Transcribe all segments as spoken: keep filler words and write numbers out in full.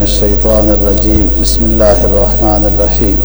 الشیطان الرجیم بسم اللہ الرحمن الرحیم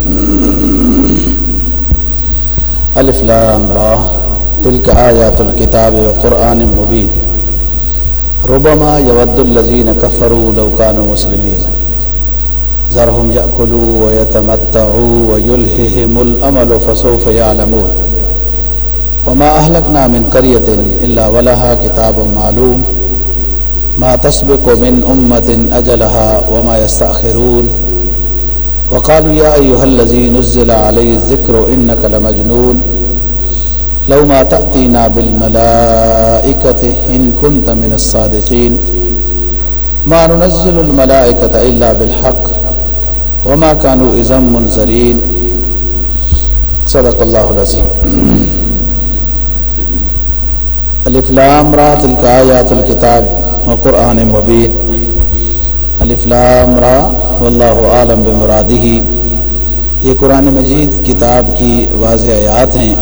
الف لام را تلک آیات الکتاب وقرآن مبین ربما یود الذین کفروا لو کانوا مسلمین ذرهم یأکلوا ویتمتعوا ویلہہم الامل فسوف یعلمون وما اہلکنا من قریۃ الا ولہا کتاب معلوم ما تسبق من أمة أجلها وما يستأخرون وقالوا يا أيها الذي نزل عليه الذكر إنك لمجنون لو ما تأتينا بالملائكة إن كنت من الصادقين ما ننزل الملائكة إلا بالحق وما كانوا إذا منذرين صدق الله العظيم. الف لام را تلك آيات الكتاب وقرآن مبین. الف لام را واللہ عالم بمرادہ. یہ قرآن مجید کتاب کی واضح آیات ہیں.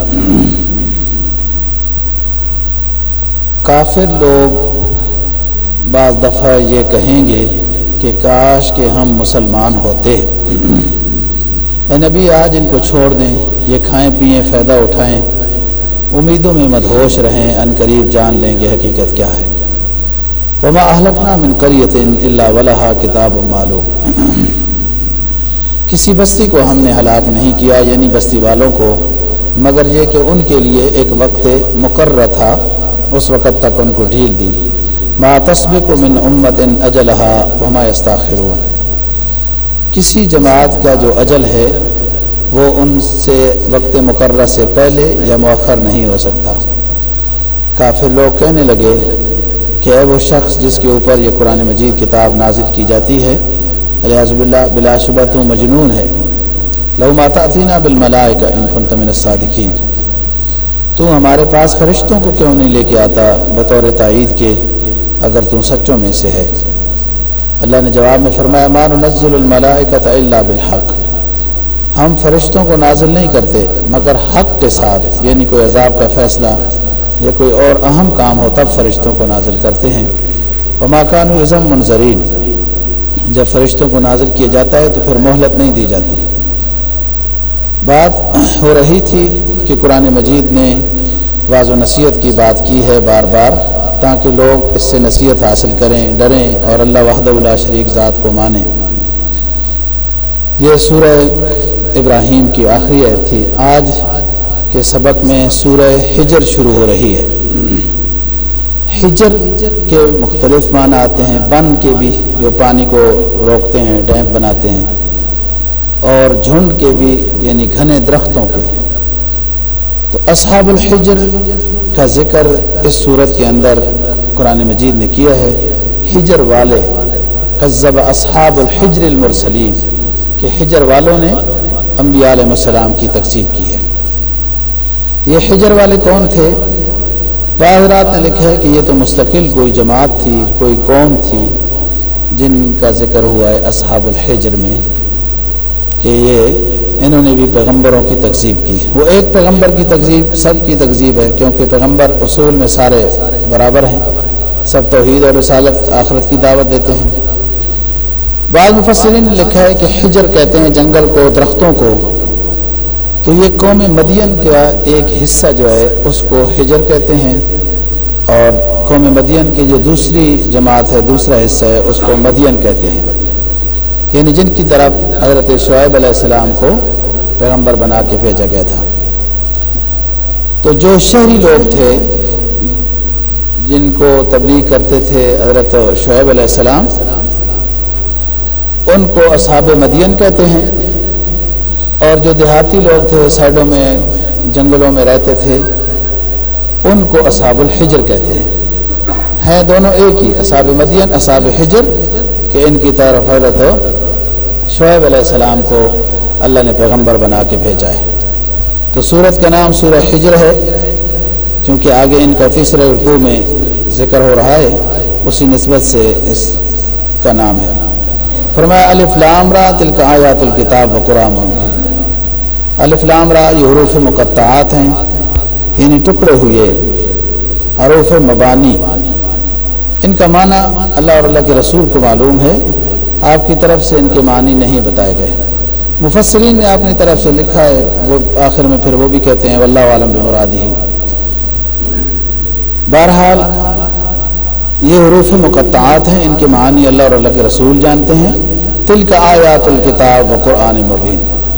کافر لوگ بعض دفعہ یہ کہیں گے کہ کاش کہ ہم مسلمان ہوتے. اے نبی آج ان کو چھوڑ دیں، یہ کھائیں پئیں فائدہ اٹھائیں، امیدوں میں مدہوش رہیں، ان قریب جان لیں گے حقیقت کیا ہے. وما اہلکنا من قریۃ الا ولہا کتاب معلوم. کسی بستی کو ہم نے ہلاک نہیں کیا، یعنی بستی والوں کو، مگر یہ کہ ان کے لیے ایک وقت مقرر تھا، اس وقت تک ان کو ڈھیل دی. ما تسبق من امۃ اجلہا وما یستاخرون. کسی جماعت کا جو اجل ہے وہ ان سے وقت مقرر سے پہلے یا مؤخر نہیں ہو سکتا. کافر لوگ کہنے لگے کہ اے وہ شخص جس کے اوپر یہ قرآن مجید کتاب نازل کی جاتی ہے علیہ باللہ بلا شبہ تو مجنون ہے. لو ما تأتینا بالملائکہ ان کنت من الصادقین. تو ہمارے پاس فرشتوں کو کیوں نہیں لے کے آتا بطور تائید کے اگر تم سچوں میں سے ہے. اللہ نے جواب میں فرمایا ما ننزل الملائکۃ الا بالحق. ہم فرشتوں کو نازل نہیں کرتے مگر حق کے ساتھ، یعنی کوئی عذاب کا فیصلہ یا کوئی اور اہم کام ہو تب فرشتوں کو نازل کرتے ہیں. وما كانوا اذا منذرین. جب فرشتوں کو نازل کیا جاتا ہے تو پھر مہلت نہیں دی جاتی. بات ہو رہی تھی کہ قرآن مجید نے واعظ و نصیحت کی بات کی ہے بار بار تاکہ لوگ اس سے نصیحت حاصل کریں، ڈریں اور اللہ وحدہ لا شریک ذات کو مانیں. یہ سورہ ابراہیم کی آخری آیت تھی. آج کے سبق میں سورہ حجر شروع ہو رہی ہے. حجر کے مختلف معنی آتے ہیں. بن کے بھی جو پانی کو روکتے ہیں، ڈیم بناتے ہیں، اور جھنڈ کے بھی یعنی گھنے درختوں کے. تو اصحاب الحجر کا ذکر اس صورت کے اندر قرآن مجید نے کیا ہے. حجر والے کذب اصحاب الحجر المرسلین، کہ حجر والوں نے انبیاء علیہ السلام کی تکذیب کی ہے. یہ حجر والے کون تھے؟ بعض حضرات نے لکھا ہے کہ یہ تو مستقل کوئی جماعت تھی، کوئی قوم تھی جن کا ذکر ہوا ہے اصحاب الحجر میں، کہ یہ انہوں نے بھی پیغمبروں کی تکذیب کی. وہ ایک پیغمبر کی تکذیب سب کی تکذیب ہے، کیونکہ پیغمبر اصول میں سارے برابر ہیں، سب توحید اور رسالت آخرت کی دعوت دیتے ہیں. بعض مفسرین نے لکھا ہے کہ حجر کہتے ہیں جنگل کو، درختوں کو. تو یہ قوم مدین کا ایک حصہ جو ہے اس کو حجر کہتے ہیں، اور قوم مدین کی جو دوسری جماعت ہے، دوسرا حصہ ہے، اس کو مدین کہتے ہیں، یعنی جن کی طرف حضرت شعیب علیہ السلام کو پیغمبر بنا کے بھیجا گیا تھا. تو جو شہری لوگ تھے جن کو تبلیغ کرتے تھے حضرت شعیب علیہ السلام، ان کو اصحاب مدین کہتے ہیں. اور جو دیہاتی لوگ تھے سائڈوں میں جنگلوں میں رہتے تھے ان کو اصحاب الحجر کہتے ہیں. ہیں دونوں ایک ہی، اصحاب مدین اصحاب حجر، کہ ان کی طرف حضرت شعیب علیہ السلام کو اللہ نے پیغمبر بنا کے بھیجا ہے. تو سورت کا نام سورہ حجر ہے چونکہ آگے ان کا تیسرے رکوع میں ذکر ہو رہا ہے، اسی نسبت سے اس کا نام ہے. فرمایا الف لام را تلک آیات الکتاب وقرآن مبین. الف لام را یہ حروف مقطعات ہیں، یعنی ٹکڑے ہوئے حروف مبانی. ان کا معنی اللہ اور اللہ کے رسول کو معلوم ہے آپ کی طرف سے ان کے معنی نہیں بتائے گئے۔ مفسرین نے اپنی طرف سے لکھا ہے، وہ آخر میں پھر وہ بھی کہتے ہیں واللہ عالم بمرادہ۔ بہرحال یہ حروف مقطعات ہیں، ان کے معنی اللہ اور اللہ کے رسول جانتے ہیں۔ تلک آیات الکتاب و قرآن مبین،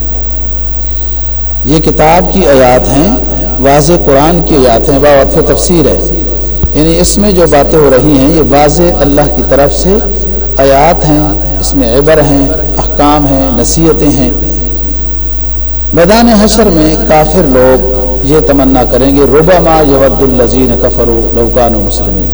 یہ کتاب کی آیات ہیں، واضح قرآن کی آیات ہیں، باوقف تفسیر ہے، یعنی اس میں جو باتیں ہو رہی ہیں یہ واضح اللہ کی طرف سے آیات ہیں، اس میں عبر ہیں، احکام ہیں، نصیحتیں ہیں۔ میدان حشر میں کافر لوگ یہ تمنا کریں گے ربما یود الذین کفروا لو کانوا مسلمین،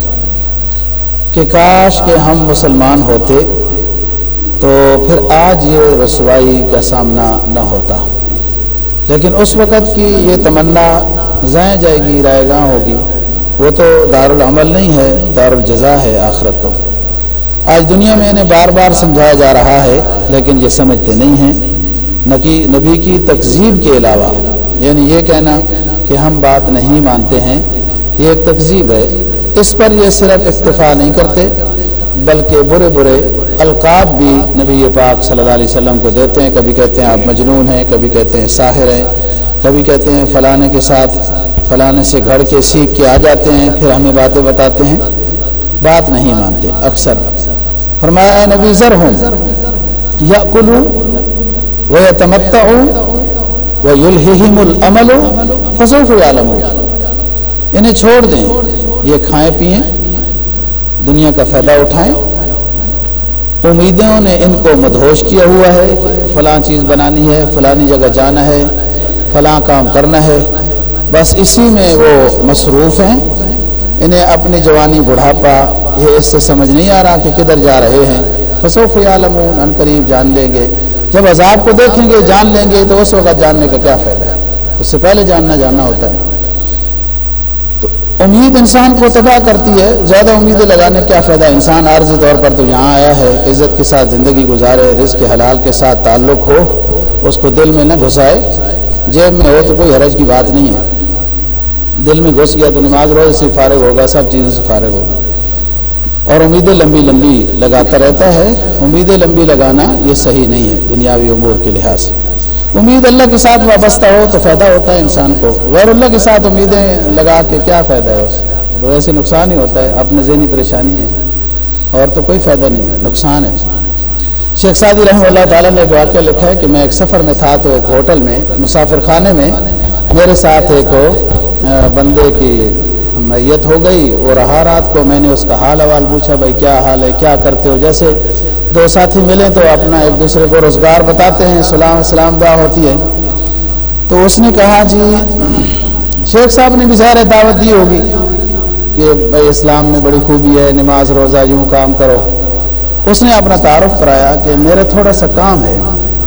کہ کاش کہ ہم مسلمان ہوتے تو پھر آج یہ رسوائی کا سامنا نہ ہوتا۔ لیکن اس وقت کی یہ تمنا ضائع جائے گی، رائے گاہ ہوگی، وہ تو دارالعمل نہیں ہے، دارالجزا ہے آخرت۔ تو آج دنیا میں انہیں بار بار سمجھایا جا رہا ہے لیکن یہ سمجھتے نہیں ہیں، نبی کی تکذیب کے علاوہ، یعنی یہ کہنا کہ ہم بات نہیں مانتے ہیں یہ ایک تکذیب ہے۔ اس پر یہ صرف اکتفا نہیں کرتے بلکہ برے برے القاب بھی نبی پاک صلی اللہ علیہ وسلم کو دیتے ہیں۔ کبھی کہتے ہیں آپ مجنون ہیں، کبھی کہتے ہیں ساحر ہیں، کبھی کہتے ہیں فلانے کے ساتھ فلانے سے گھڑ کے سیکھ کے آ جاتے ہیں، پھر ہمیں باتیں بتاتے ہیں، بات نہیں مانتے اکثر۔ فرمایا اے نبی ذرہم یأکلوا ویتمتعوا ویلہہم الامل فسوف یعلمون، انہیں چھوڑ دیں، یہ کھائیں پئیں، دنیا کا فائدہ اٹھائیں، امیدوں نے ان کو مدہوش کیا ہوا ہے، فلاں چیز بنانی ہے، فلانی جگہ جانا ہے، فلاں کام کرنا ہے، بس اسی میں وہ مصروف ہیں۔ انہیں اپنی جوانی بڑھاپا یہ اس سے سمجھ نہیں آ رہا کہ کدھر جا رہے ہیں۔ فسوف یعلمون، ان قریب جان لیں گے، جب عذاب کو دیکھیں گے جان لیں گے، تو اس وقت جاننے کا کیا فائدہ ہے، اس سے پہلے جاننا جاننا ہوتا ہے۔ تو امید انسان کو تباہ کرتی ہے، زیادہ امیدیں لگانے کیا فائدہ؟ انسان عارضی طور پر تو یہاں آیا ہے، عزت کے ساتھ زندگی گزارے، رزق حلال کے ساتھ تعلق ہو، اس کو دل میں نہ گھسائے، جیب میں ہو تو کوئی حرج کی بات نہیں ہے، دل میں گھس گیا تو نماز روزے سے فارغ ہوگا، سب چیزوں سے فارغ ہوگا، اور امیدیں لمبی لمبی لگاتا رہتا ہے۔ امیدیں لمبی لگانا یہ صحیح نہیں ہے دنیاوی امور کے لحاظ سے۔ امید اللہ کے ساتھ وابستہ ہو تو فائدہ ہوتا ہے انسان کو، غیر اللہ کے ساتھ امیدیں لگا کے کیا فائدہ ہے، اس تو ویسے نقصان ہی ہوتا ہے، اپنے ذہنی پریشانی ہے، اور تو کوئی فائدہ نہیں ہے، نقصان ہے۔ شیخ سعدی رحمہ اللہ تعالیٰ نے ایک واقعہ لکھا ہے کہ میں ایک سفر میں تھا تو ایک ہوٹل میں مسافر خانے میں میرے ساتھ ایک بندے کی میت ہو گئی، اور رہا رات کو میں نے اس کا حال احوال پوچھا، بھائی کیا حال ہے، کیا کرتے ہو؟ جیسے دو ساتھی ملیں تو اپنا ایک دوسرے کو روزگار بتاتے ہیں، سلام سلام دعا ہوتی ہے۔ تو اس نے کہا جی شیخ صاحب نے بھی ظاہر دعوت دی ہوگی کہ بھائی اسلام میں بڑی خوبی ہے، نماز روزہ یوں کام کرو۔ اس نے اپنا تعارف کرایا کہ میرا تھوڑا سا کام ہے،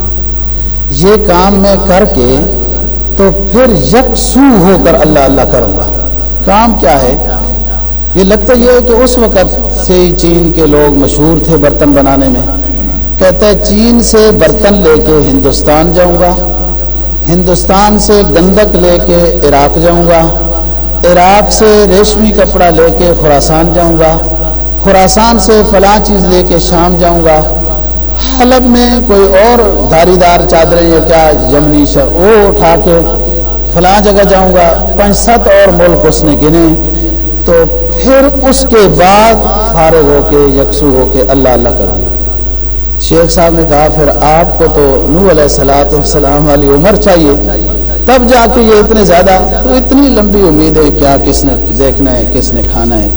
یہ کام میں کر کے تو پھر یکسو ہو کر اللہ اللہ کروں گا۔ کام کیا ہے؟ یہ لگتا یہ ہے کہ اس وقت سے ہی چین کے لوگ مشہور تھے برتن بنانے میں۔ کہتا ہے چین سے برتن لے کے ہندوستان جاؤں گا، ہندوستان سے گندک لے کے عراق جاؤں گا، عراق سے ریشمی کپڑا لے کے خراسان جاؤں گا، خراسان سے فلاں چیز لے کے شام جاؤں گا، حلب میں کوئی اور دھاری دار چادریں یا کیا یمنی شا وہ اٹھا کے فلاں جگہ جاؤں گا۔ پانچ سات اور ملک اس نے گنے، تو پھر اس کے بعد فارغ ہو کے یکسو ہو کے اللہ اللہ کروں گا۔ شیخ صاحب نے کہا پھر آپ کو تو نوح علیہ الصلوۃ والسلام والی عمر چاہیے، تب جا کے یہ اتنے زیادہ، تو اتنی لمبی امید ہے کیا، کس نے دیکھنا ہے، کس نے کھانا ہے۔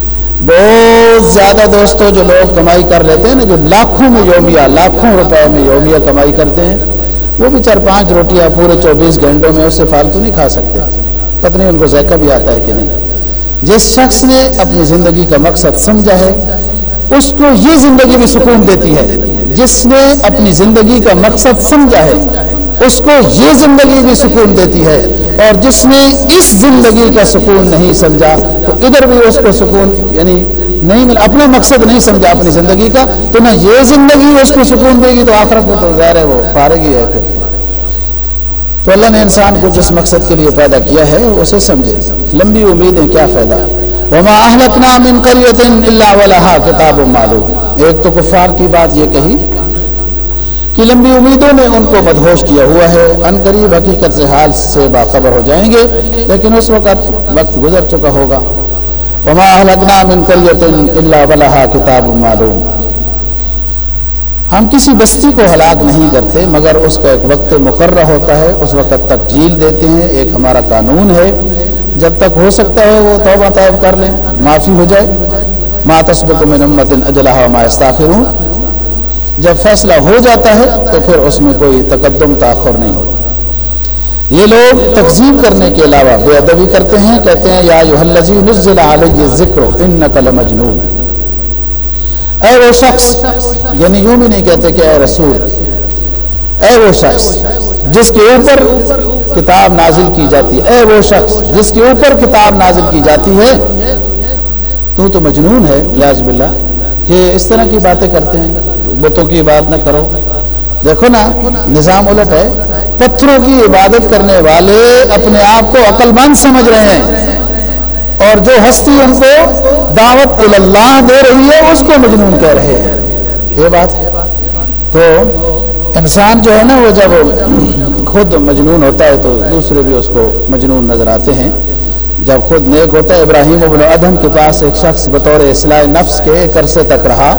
بہت زیادہ دوستوں جو لوگ کمائی کر لیتے ہیں نا، جو لاکھوں میں یومیہ، لاکھوں روپے میں یومیہ کمائی کرتے ہیں، وہ بھی چار پانچ روٹیاں پورے چوبیس گھنٹوں میں اس سے فالتو نہیں کھا سکتے، پتہ نہیں ان کو ذائقہ بھی آتا ہے کہ نہیں۔ جس شخص نے اپنی زندگی کا مقصد سمجھا ہے اس کو یہ زندگی بھی سکون دیتی ہے، جس نے اپنی زندگی کا مقصد سمجھا ہے اس کو یہ زندگی بھی سکون دیتی ہے، اور جس نے اس زندگی کا سکون نہیں سمجھا تو ادھر بھی اس کو سکون یعنی نہیں ملا، اپنا مقصد نہیں سمجھا اپنی زندگی کا، تو نہ یہ زندگی اس کو سکون دے گی، تو آخرت میں تو ظاہر ہے وہ فارغ ہی ہے۔ تو اللہ نے انسان کو جس مقصد کے لیے پیدا کیا ہے اسے سمجھے، لمبی امیدیں کیا فائدہ۔ وما اہلکنا من قریۃ الا ولہا کتاب معلوم، ایک تو کفار کی بات یہ کہی کہ لمبی امیدوں نے ان کو مدہوش کیا ہوا ہے، ان قریب حقیقت سے حال سے باخبر ہو جائیں گے، لیکن اس وقت وقت گزر چکا ہوگا۔ وما اہلکنا من قریۃ الا ولہا کتاب معلوم، ہم کسی بستی کو ہلاک نہیں کرتے مگر اس کا ایک وقت مقررہ ہوتا ہے، اس وقت تک جھیل دیتے ہیں، ایک ہمارا قانون ہے، جب تک ہو سکتا ہے وہ توبہ طائب کر لیں، معافی ہو جائے۔ ما تسبق من امۃ اجلها وما یستاخرون، جب فیصلہ ہو جاتا ہے تو پھر اس میں کوئی تقدم تاخر نہیں ہوتا۔ یہ لوگ تکذیب کرنے کے علاوہ بے ادبی کرتے ہیں، کہتے ہیں یا ایھا الذی نزل علیہ الذکر انک لمجنون، اے وہ شخص، یعنی یوں بھی نہیں کہتے کہ اے رسول، اے وہ شخص جس کے اوپر کتاب نازل کی جاتی ہے، اے وہ شخص جس کے اوپر کتاب نازل کی جاتی ہے، تو تو مجنون ہے، لیاذ باللہ۔ یہ اس طرح کی باتیں کرتے ہیں، بتوں کی بات نہ کرو۔ دیکھو نا، نظام الٹ ہے، پتھروں کی عبادت کرنے والے اپنے آپ کو عقل مند سمجھ رہے ہیں، اور جو ہستی ان کو دعوت اللہ دے رہی ہے اس کو مجنون کہہ رہے ہیں۔ یہ بات ہے۔ تو انسان جو ہے نا، وہ جب خود مجنون ہوتا ہے تو دوسرے بھی اس کو مجنون نظر آتے ہیں۔ جب خود نیک ہوتا ہے، ابراہیم ابن ادہم کے پاس ایک شخص بطور اصلاح نفس کے ایک عرصے تک رہا،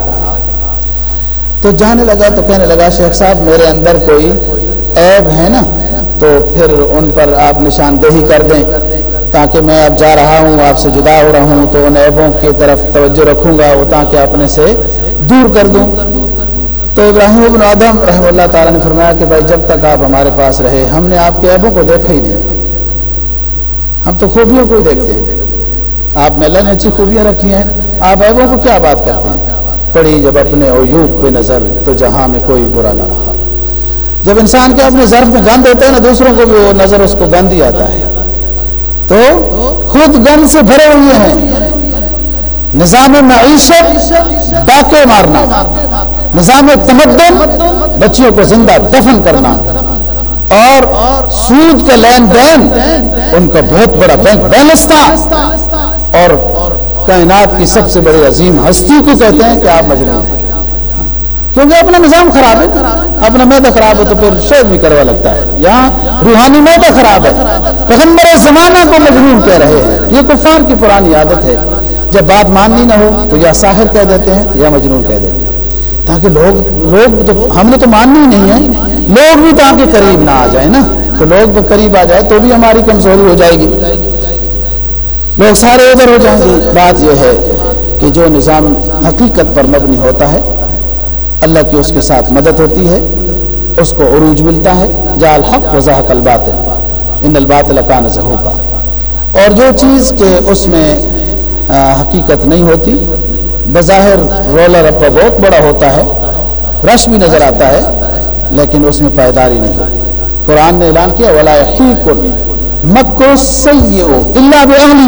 تو جانے لگا تو کہنے لگا شیخ صاحب میرے اندر کوئی عیب ہے نا، تو پھر ان پر آپ نشاندہی کر دیں تاکہ میں اب جا رہا ہوں، آپ سے جدا ہو رہا ہوں، تو ان عیبوں کی طرف توجہ رکھوں گا وہ تاکہ اپنے سے دور کر دوں۔ تو ابراہیم ابن ادہم رحمہ اللہ تعالیٰ نے فرمایا کہ بھائی جب تک آپ ہمارے پاس رہے ہم نے آپ کے عیبوں کو دیکھا ہی نہیں، ہم تو خوبیوں کو ہی دیکھتے ہیں۔ آپ میں اللہ نے اچھی خوبیاں رکھی ہیں، آپ عیبوں کو کیا بات کرتے ہیں؟ پڑی جب اپنے عیوب پہ نظر تو جہاں میں کوئی برا نہ رہا۔ جب انسان کے اپنے ظرف میں گند ہوتا ہے نا، دوسروں کو بھی وہ نظر اس کو گند ہی آتا ہے، تو خود گند سے بھرے ہوئے ہیں۔ نظام معیشت ڈاکے مارنا، نظام تمدن بچیوں کو زندہ دفن کرنا، اور سود کا لین دین ان کا بہت بڑا بینک بیلنس تھا، اور کائنات کی سب سے بڑی عظیم ہستی کو کہتے ہیں کہ آپ مجنون ہیں، کیونکہ اپنا نظام خراب ہے، اپنا معدہ خراب ہے تو پھر شعر بھی کروا لگتا ہے۔ یہاں روحانی معدہ خراب ہے، پیغمبر زمانہ کو مجنون کہہ رہے ہیں۔ یہ کفار کی پرانی عادت ہے، جب بات ماننی نہ ہو تو یا ساحر کہہ دیتے ہیں یا مجنون کہہ دیتے ہیں، تاکہ لوگ لوگ تو ہم نے تو ماننی نہیں ہے، لوگ بھی تاکہ قریب نہ آ جائیں نا، تو لوگ بھی قریب آ جائے تو بھی ہماری کمزوری ہو جائے گی، لوگ سارے ادھر ہو جائیں گے۔ بات یہ ہے کہ جو نظام حقیقت پر مبنی ہوتا ہے، اللہ کی اس کے ساتھ مدد ہوتی ہے، اس کو عروج ملتا ہے۔ جاء الحق وزهق الباطل ان الباطل کان زهوقا، اور جو چیز کہ اس میں حقیقت نہیں ہوتی، بظاہر رولر رپا بہت بڑا ہوتا ہے، رش بھی نظر آتا ہے، لیکن اس میں پائیداری نہیں ہوتی۔ قرآن نے اعلان کیا وَلَا يَحِيقُ الْمَكْرُ السَّيِّئُ إِلَّا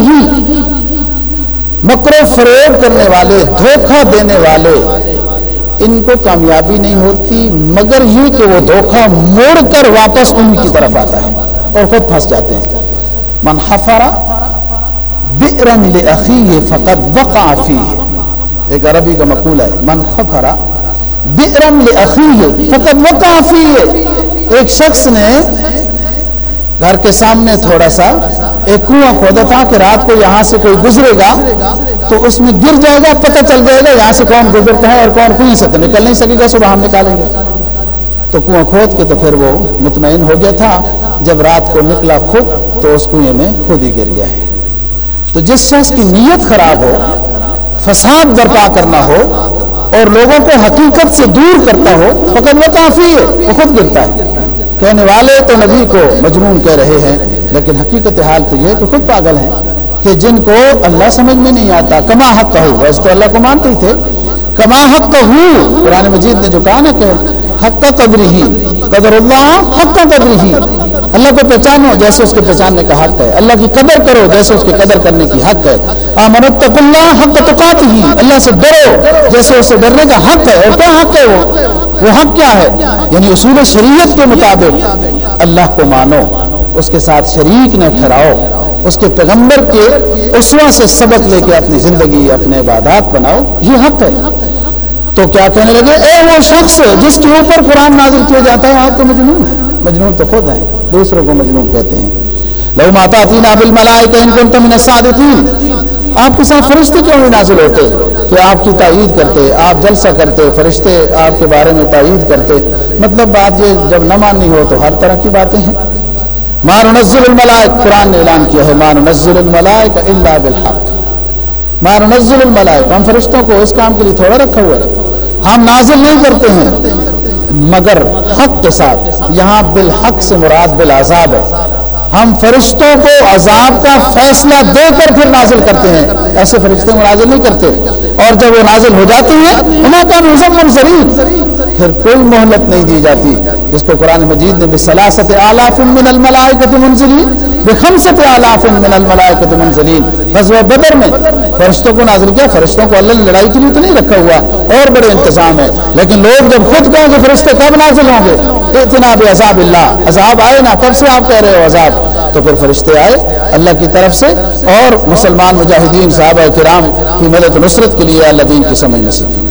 بِأَهْلِهِ، مکر و فریب کرنے والے، دھوکہ دینے والے، ان کو کامیابی نہیں ہوتی مگر یہ کہ وہ دھوکہ موڑ کر واپس ان کی طرف آتا ہے اور خود پھنس جاتے ہیں۔ من حفر بئرا لأخیہ فقد وقع فیہ، ایک عربی کا مقولہ ہے، من حفر بئرا لأخیہ فقد وقع فیہ، ایک شخص نے گھر کے سامنے تھوڑا سا ایک کنواں کھودا تھا کہ رات کو یہاں سے کوئی گزرے گا تو اس میں گر جائے گا، پتہ چل جائے گا یہاں سے کون گزرتا ہے اور کون کنویں سے نکل نہیں سکے گا، صبح ہم نکالیں گے۔ تو کنواں کھود کے تو پھر وہ مطمئن ہو گیا تھا، جب رات کو نکلا خود تو اس کنویں میں خود ہی گر گیا ہے۔ تو جس شخص کی نیت خراب ہو، فساد برپا کرنا ہو اور لوگوں کو حقیقت سے دور کرتا ہو، فقط وہ کافی ہے، وہ خود گرتا ہے۔ کہنے والے تو نبی کو مجنون کہہ رہے ہیں، لیکن حقیقت حال تو یہ کہ خود پاگل ہیں، کہ جن کو اللہ سمجھ میں نہیں آتا۔ کما حق کہو، ویسے تو اللہ کو مانتے ہی تھے، کما حق کہو، قرآن مجید نے جو کہا نا کہ حق قدر ہی قدر اللہ حق قدر ہی، اللہ کو پہچانو جیسے اس کے پہچاننے کا حق ہے، اللہ کی قدر کرو جیسے اس کی قدر کرنے کی حق ہے۔ آمنوا اتقوا اللہ حق تقاتہ، اللہ سے ڈرو جیسے اس سے ڈرنے کا حق ہے۔ اور کیا حق ہے وہ وہ حق کیا ہے؟ یعنی اصول شریعت کے مطابق اللہ کو مانو، اس کے ساتھ شریک نہ ٹھہراؤ، اس کے پیغمبر کے اسوہ سے سبق لے کے اپنی زندگی اپنے عبادات بناؤ، یہ حق ہے۔ تو کیا کہنے لگے، اے وہ شخص جس کے اوپر قرآن نازل کیا جاتا ہے آپ تو مجنون ہے۔ مجنون تو خود ہیں، دوسروں کو مجنون کہتے ہیں۔ لو ما تأتینا بالملائکہ ان کنتم من الصادقین، آپ کے ساتھ فرشتے کیوں نہیں نازل ہوتے کہ آپ کی تائید کرتے، آپ جلسہ کرتے، فرشتے آپ کے بارے میں تائید کرتے۔ مطلب بات یہ جب نہ ماننی ہو تو ہر طرح کی باتیں ہیں۔ ما ننزل الملائکہ، قرآن نے اعلان کیا ہے ما ننزل الملائکہ الا بالحق، ما ننزل الملائکہ، ہم فرشتوں کو اس کام کے لیے تھوڑا رکھا ہوا ہے، ہم نازل نہیں کرتے ہیں مگر حق کے ساتھ۔ یہاں بالحق سے مراد بالعذاب ہے، ہم فرشتوں کو عذاب کا فیصلہ دے کر پھر نازل کرتے ہیں، ایسے فرشتے کو نازل نہیں کرتے۔ اور جب وہ نازل ہو جاتے ہیں انہیں کا نظم منظرین، پھر کوئی مہلت نہیں دی جاتی، جس کو قرآن مجید نے بثلاثۃ آلاف من الملائکۃ منزلین، بخمسۃ آلاف من الملائکۃ منزلین، غزوہ بدر میں فرشتوں کو نازل کیا۔ فرشتوں کو اللہ نے لڑائی کے لیے تو نہیں رکھا ہوا، اور بڑے انتظام ہے، لیکن لوگ جب خود کہیں کہ فرشتے کب نازل ہوں گے، ائتنا بعذاب اللہ، عذاب آئے نا، کب سے آپ کہہ رہے ہو عذاب، تو پھر فرشتے آئے اللہ کی طرف سے، اور مسلمان مجاہدین صحابہ کرام کی مدد و نصرت کے لیے اللہ دین کی سمجھ نصیب۔